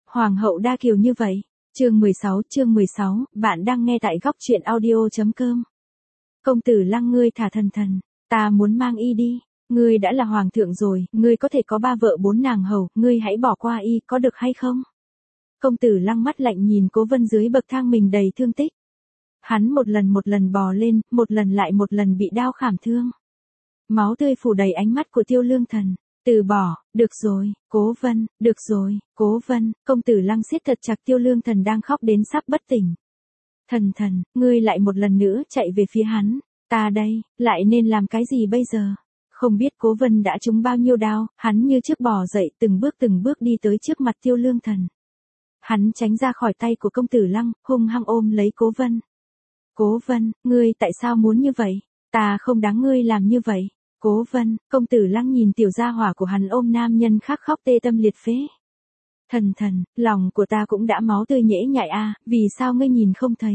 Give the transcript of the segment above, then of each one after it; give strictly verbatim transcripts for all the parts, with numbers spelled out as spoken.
Hoàng hậu đa kiều như vậy. Chương mười sáu, chương mười sáu, bạn đang nghe tại góc truyện audio.com. Công tử Lăng, ngươi thả thần thần, ta muốn mang y đi. Ngươi đã là hoàng thượng rồi, ngươi có thể có ba vợ bốn nàng hầu, ngươi hãy bỏ qua y, có được hay không? Công tử Lăng mắt lạnh nhìn Cố Vân dưới bậc thang mình đầy thương tích. Hắn một lần một lần bò lên, một lần lại một lần bị đao khảm thương. Máu tươi phủ đầy ánh mắt của Tiêu Lương Thần. Từ bỏ, được rồi, Cố Vân, được rồi, Cố Vân. Công tử Lăng siết thật chặt Tiêu Lương Thần đang khóc đến sắp bất tỉnh. Thần thần, ngươi lại một lần nữa chạy về phía hắn. Ta đây, lại nên làm cái gì bây giờ? Không biết Cố Vân đã trúng bao nhiêu đao, hắn như trước bò dậy từng bước từng bước đi tới trước mặt Tiêu Lương Thần. Hắn tránh ra khỏi tay của công tử Lăng, hung hăng ôm lấy Cố Vân. Cố Vân, ngươi tại sao muốn như vậy? Ta không đáng ngươi làm như vậy. Cố Vân, công tử Lăng nhìn tiểu gia hỏa của hắn ôm nam nhân khác khóc tê tâm liệt phế. Thần thần, lòng của ta cũng đã máu tươi nhễ nhại a, vì sao ngươi nhìn không thấy?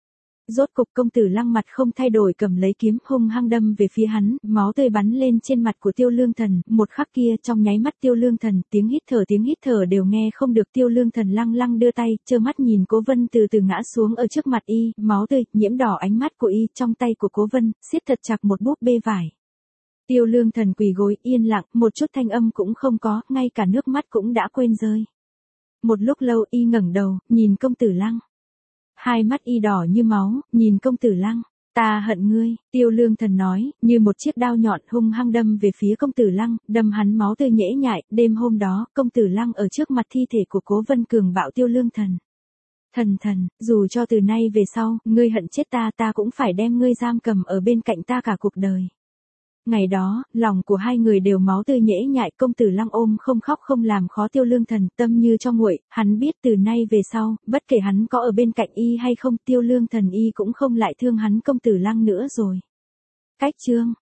Rốt cục công tử Lăng mặt không thay đổi cầm lấy kiếm hung hăng đâm về phía hắn, máu tươi bắn lên trên mặt của Tiêu Lương Thần, một khắc kia trong nháy mắt Tiêu Lương Thần tiếng hít thở tiếng hít thở đều nghe không được. Tiêu Lương Thần lăng lăng đưa tay, trơ mắt nhìn Cố Vân từ từ ngã xuống ở trước mặt y, máu tươi nhiễm đỏ ánh mắt của y, trong tay của Cố Vân siết thật chặt một búp bê vải. Tiêu Lương Thần quỳ gối yên lặng, một chút thanh âm cũng không có, ngay cả nước mắt cũng đã quên rơi. Một lúc lâu y ngẩng đầu, nhìn công tử Lăng. Hai mắt y đỏ như máu, nhìn công tử Lăng. Ta hận ngươi, Tiêu Lương Thần nói, như một chiếc đao nhọn hung hăng đâm về phía công tử Lăng, đâm hắn máu tươi nhễ nhại. Đêm hôm đó, công tử Lăng ở trước mặt thi thể của Cố Vân cường bạo Tiêu Lương Thần. Thần thần, dù cho từ nay về sau, ngươi hận chết ta, ta cũng phải đem ngươi giam cầm ở bên cạnh ta cả cuộc đời. Ngày đó, lòng của hai người đều máu tươi nhễ nhại, công tử Lăng ôm không khóc không làm khó Tiêu Lương Thần, tâm như cho nguội, hắn biết từ nay về sau, bất kể hắn có ở bên cạnh y hay không, Tiêu Lương Thần y cũng không lại thương hắn công tử Lăng nữa rồi. Cách chương